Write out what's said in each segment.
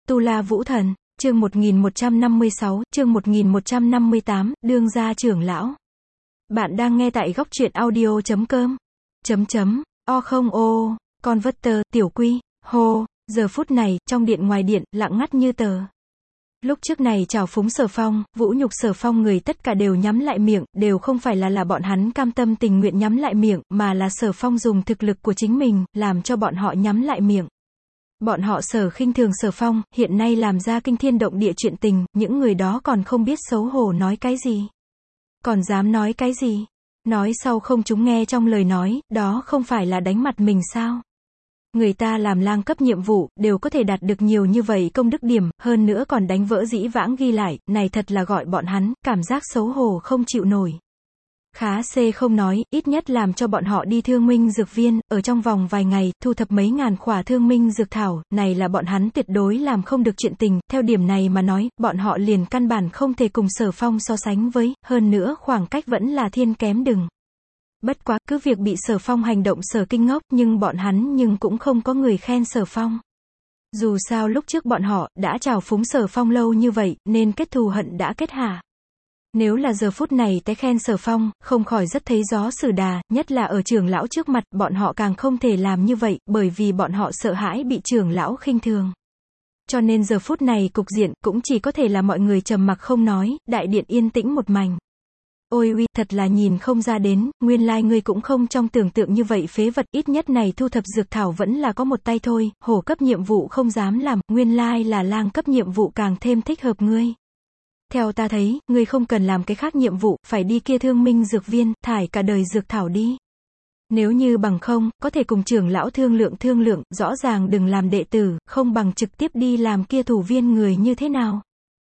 Tu La Vũ Thần, chương 1156, chương 1158, đương gia trưởng lão. Bạn đang nghe tại góc truyện audio.com. O không ô, Converter, tiểu quy, hô, giờ phút này, trong điện ngoài điện, lặng ngắt như tờ. Lúc trước này trào phúng Sở Phong, vũ nhục Sở Phong người tất cả đều nhắm lại miệng, đều không phải là bọn hắn cam tâm tình nguyện nhắm lại miệng, mà là Sở Phong dùng thực lực của chính mình, làm cho bọn họ nhắm lại miệng. Bọn họ Sở khinh thường Sở Phong, hiện nay làm ra kinh thiên động địa chuyện tình, những người đó còn không biết xấu hổ nói cái gì. Còn dám nói cái gì? Nói sau không chúng nghe trong lời nói, đó không phải là đánh mặt mình sao? Người ta làm lang cấp nhiệm vụ, đều có thể đạt được nhiều như vậy công đức điểm, hơn nữa còn đánh vỡ dĩ vãng ghi lại, này thật là gọi bọn hắn, cảm giác xấu hổ không chịu nổi. Khá C không nói, ít nhất làm cho bọn họ đi thương minh dược viên, ở trong vòng vài ngày, thu thập mấy ngàn khỏa thương minh dược thảo, này là bọn hắn tuyệt đối làm không được chuyện tình, theo điểm này mà nói, bọn họ liền căn bản không thể cùng Sở Phong so sánh với, hơn nữa khoảng cách vẫn là thiên kém đừng. Bất quá, cứ việc bị Sở Phong hành động Sở kinh ngốc, nhưng bọn hắn nhưng cũng không có người khen Sở Phong. Dù sao lúc trước bọn họ, đã trào phúng Sở Phong lâu như vậy, nên kết thù hận đã kết hạ. Nếu là giờ phút này té khen Sở Phong, không khỏi rất thấy gió xử đà, nhất là ở trưởng lão trước mặt, bọn họ càng không thể làm như vậy, bởi vì bọn họ sợ hãi bị trưởng lão khinh thường. Cho nên giờ phút này cục diện, cũng chỉ có thể là mọi người trầm mặc không nói, đại điện yên tĩnh một mảnh. Ôi uy, thật là nhìn không ra đến, nguyên lai ngươi cũng không trong tưởng tượng như vậy phế vật, ít nhất này thu thập dược thảo vẫn là có một tay thôi, hổ cấp nhiệm vụ không dám làm, nguyên lai là lang cấp nhiệm vụ càng thêm thích hợp ngươi. Theo ta thấy, ngươi không cần làm cái khác nhiệm vụ, phải đi kia thương minh dược viên, thải cả đời dược thảo đi. Nếu như bằng không, có thể cùng trưởng lão thương lượng, rõ ràng đừng làm đệ tử, không bằng trực tiếp đi làm kia thủ viên người như thế nào.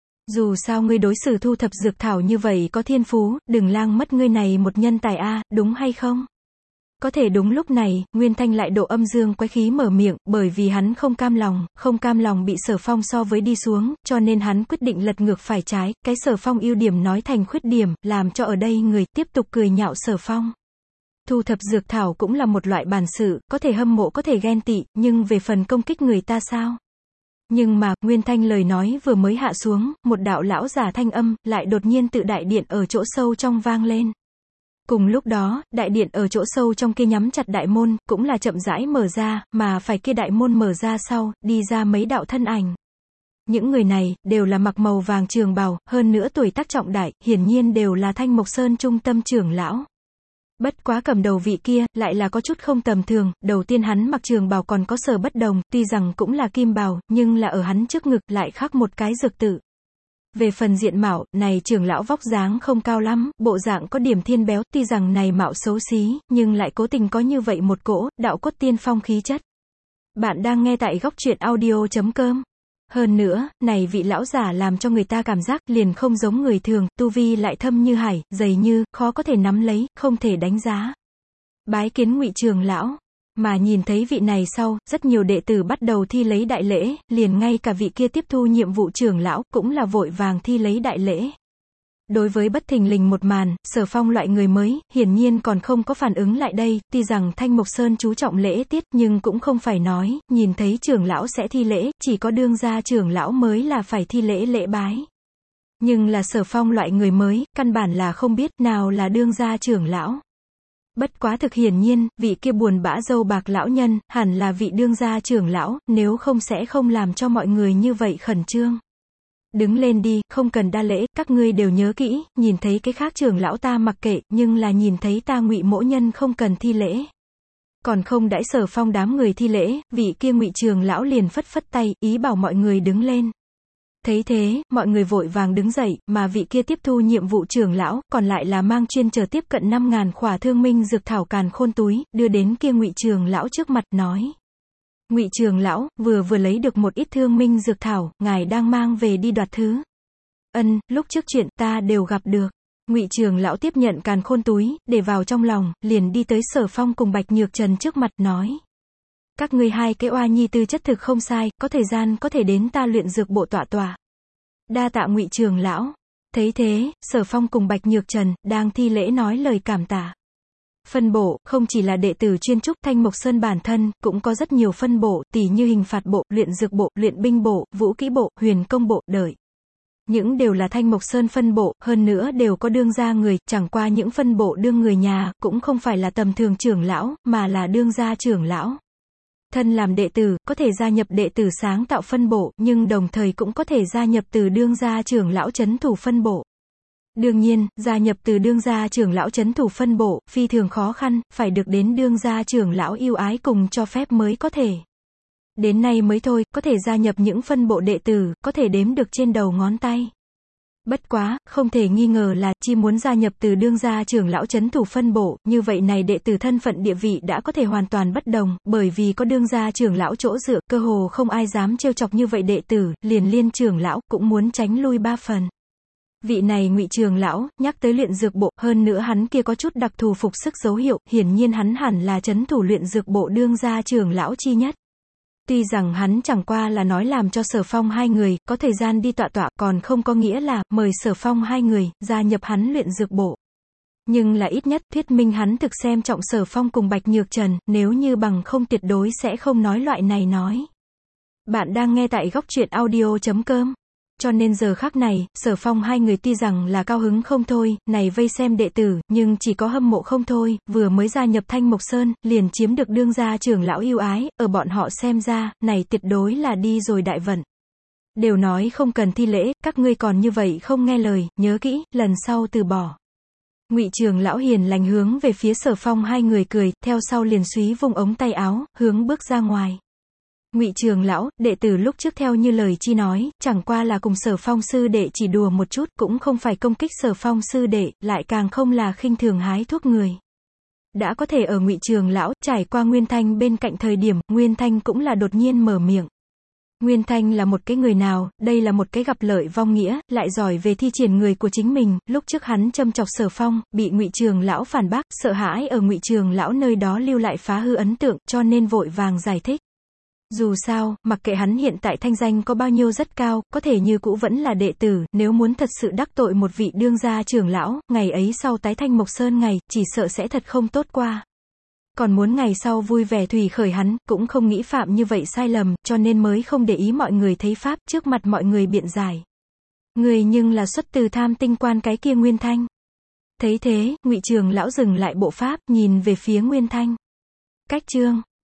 Dù sao ngươi đối xử thu thập dược thảo như vậy có thiên phú, đừng lang mất ngươi này một nhân tài a, đúng hay không? Có thể đúng lúc này, Nguyên Thanh lại độ âm dương quái khí mở miệng, bởi vì hắn không cam lòng bị Sở Phong so với đi xuống, cho nên hắn quyết định lật ngược phải trái, cái Sở Phong ưu điểm nói thành khuyết điểm, làm cho ở đây người tiếp tục cười nhạo Sở Phong. Thu thập dược thảo cũng là một loại bản sự, có thể hâm mộ có thể ghen tị, nhưng về phần công kích người ta sao? Nhưng mà, Nguyên Thanh lời nói vừa mới hạ xuống, một đạo lão giả thanh âm, lại đột nhiên tự đại điện ở chỗ sâu trong vang lên. Cùng lúc đó, đại điện ở chỗ sâu trong kia nhắm chặt đại môn, cũng là chậm rãi mở ra, mà phải kia đại môn mở ra sau, đi ra mấy đạo thân ảnh. Những người này, đều là mặc màu vàng trường bào, hơn nữa tuổi tác trọng đại, hiển nhiên đều là Thanh Mộc Sơn trung tâm trưởng lão. Bất quá cầm đầu vị kia, lại là có chút không tầm thường, đầu tiên hắn mặc trường bào còn có sở bất đồng, tuy rằng cũng là kim bào, nhưng là ở hắn trước ngực, lại khắc một cái dược tự. Về phần diện mạo, này trưởng lão vóc dáng không cao lắm, bộ dạng có điểm thiên béo, tuy rằng này mạo xấu xí, nhưng lại cố tình có như vậy một cỗ, đạo cốt tiên phong khí chất. Bạn đang nghe tại góc truyện audio.com. Hơn nữa, này vị lão giả làm cho người ta cảm giác liền không giống người thường, tu vi lại thâm như hải, dày như, khó có thể nắm lấy, không thể đánh giá. Bái kiến Ngụy trưởng lão. Mà nhìn thấy vị này sau, rất nhiều đệ tử bắt đầu thi lấy đại lễ, liền ngay cả vị kia tiếp thu nhiệm vụ trưởng lão, cũng là vội vàng thi lấy đại lễ. Đối với bất thình lình một màn, Sở Phong loại người mới, hiển nhiên còn không có phản ứng lại đây, tuy rằng Thanh Mộc Sơn chú trọng lễ tiết, nhưng cũng không phải nói, nhìn thấy trưởng lão sẽ thi lễ, chỉ có đương gia trưởng lão mới là phải thi lễ lễ bái. Nhưng là Sở Phong loại người mới, căn bản là không biết nào là đương gia trưởng lão. Bất quá thực hiển nhiên, vị kia buồn bã râu bạc lão nhân, hẳn là vị đương gia trưởng lão, nếu không sẽ không làm cho mọi người như vậy khẩn trương. Đứng lên đi, không cần đa lễ, các ngươi đều nhớ kỹ, nhìn thấy cái khác trưởng lão ta mặc kệ, nhưng là nhìn thấy ta Ngụy mỗ nhân không cần thi lễ. Còn không đãi Sở Phong đám người thi lễ, vị kia Ngụy trưởng lão liền phất phất tay, ý bảo mọi người đứng lên. Thấy thế, mọi người vội vàng đứng dậy, mà vị kia tiếp thu nhiệm vụ trưởng lão, còn lại là mang chuyên chờ tiếp cận 5.000 khỏa thương minh dược thảo càn khôn túi, đưa đến kia Ngụy trưởng lão trước mặt, nói. Ngụy trưởng lão, vừa lấy được một ít thương minh dược thảo, ngài đang mang về đi đoạt thứ. Lúc trước chuyện ta đều gặp được. Ngụy trưởng lão tiếp nhận càn khôn túi, để vào trong lòng, liền đi tới Sở Phong cùng Bạch Nhược Trần trước mặt, nói. Các ngươi hai cái oa nhi tư chất thực không sai, có thời gian có thể đến ta luyện dược bộ tọa. Đa tạ Ngụy trưởng lão. Thấy thế, Sở Phong cùng Bạch Nhược Trần, đang thi lễ nói lời cảm tạ. Phân bộ, không chỉ là đệ tử chuyên trúc, Thanh Mộc Sơn bản thân, cũng có rất nhiều phân bộ, tỉ như hình phạt bộ, luyện dược bộ, luyện binh bộ, vũ kỹ bộ, huyền công bộ, đợi. Những đều là Thanh Mộc Sơn phân bộ, hơn nữa đều có đương gia người, chẳng qua những phân bộ đương người nhà, cũng không phải là tầm thường trưởng lão, mà là đương gia trưởng lão. Thân làm đệ tử, có thể gia nhập đệ tử sáng tạo phân bộ, nhưng đồng thời cũng có thể gia nhập từ đương gia trưởng lão trấn thủ phân bộ. Đương nhiên, gia nhập từ đương gia trưởng lão trấn thủ phân bộ, phi thường khó khăn, phải được đến đương gia trưởng lão yêu ái cùng cho phép mới có thể. Đến nay mới thôi, có thể gia nhập những phân bộ đệ tử, có thể đếm được trên đầu ngón tay. Bất quá, không thể nghi ngờ là, chi muốn gia nhập từ đương gia trưởng lão trấn thủ phân bộ, như vậy này đệ tử thân phận địa vị đã có thể hoàn toàn bất đồng, bởi vì có đương gia trưởng lão chỗ dựa, cơ hồ không ai dám trêu chọc như vậy đệ tử, liền liên trưởng lão, cũng muốn tránh lui 3 phần. Vị này Ngụy trưởng lão, nhắc tới luyện dược bộ, hơn nữa hắn kia có chút đặc thù phục sức dấu hiệu, hiển nhiên hắn hẳn là trấn thủ luyện dược bộ đương gia trưởng lão chi nhất. Tuy rằng hắn chẳng qua là nói làm cho Sở Phong hai người, có thời gian đi tọa tọa, còn không có nghĩa là, mời Sở Phong hai người, gia nhập hắn luyện dược bộ. Nhưng là ít nhất, thuyết minh hắn thực xem trọng Sở Phong cùng Bạch Nhược Trần, nếu như bằng không tuyệt đối sẽ không nói loại này nói. Bạn đang nghe tại góc truyện audio.com. Cho nên giờ khắc này, Sở Phong hai người tuy rằng là cao hứng không thôi, này vây xem đệ tử, nhưng chỉ có hâm mộ không thôi, vừa mới gia nhập Thanh Mộc Sơn, liền chiếm được đương gia trưởng lão yêu ái, ở bọn họ xem ra, này tuyệt đối là đi rồi đại vận. Đều nói không cần thi lễ, các ngươi còn như vậy không nghe lời, nhớ kỹ, lần sau từ bỏ. Ngụy trưởng lão hiền lành hướng về phía Sở Phong hai người cười, theo sau liền súy vùng ống tay áo, hướng bước ra ngoài. Ngụy trưởng lão, đệ tử lúc trước theo như lời chi nói, chẳng qua là cùng Sở Phong sư đệ chỉ đùa một chút, cũng không phải công kích Sở Phong sư đệ, lại càng không là khinh thường hái thuốc người. Đã có thể ở Ngụy trưởng lão trải qua Nguyên Thanh bên cạnh thời điểm, Nguyên Thanh cũng là đột nhiên mở miệng. Nguyên Thanh là một cái người nào, đây là một cái gặp lợi vong nghĩa, lại giỏi về thi triển người của chính mình, lúc trước hắn châm chọc Sở Phong, bị Ngụy trưởng lão phản bác, sợ hãi ở Ngụy trưởng lão nơi đó lưu lại phá hư ấn tượng, cho nên vội vàng giải thích. Dù sao, mặc kệ hắn hiện tại thanh danh có bao nhiêu rất cao, có thể như cũ vẫn là đệ tử, nếu muốn thật sự đắc tội một vị đương gia trưởng lão, ngày ấy sau tái Thanh Mộc Sơn ngày, chỉ sợ sẽ thật không tốt qua. Còn muốn ngày sau vui vẻ thủy khởi hắn, cũng không nghĩ phạm như vậy sai lầm, cho nên mới không để ý mọi người thấy pháp, trước mặt mọi người biện giải. Người nhưng là xuất từ Tham Tinh Quan cái kia Nguyên Thanh. Thấy thế, Ngụy trưởng lão dừng lại bộ pháp, nhìn về phía Nguyên Thanh. Cách chương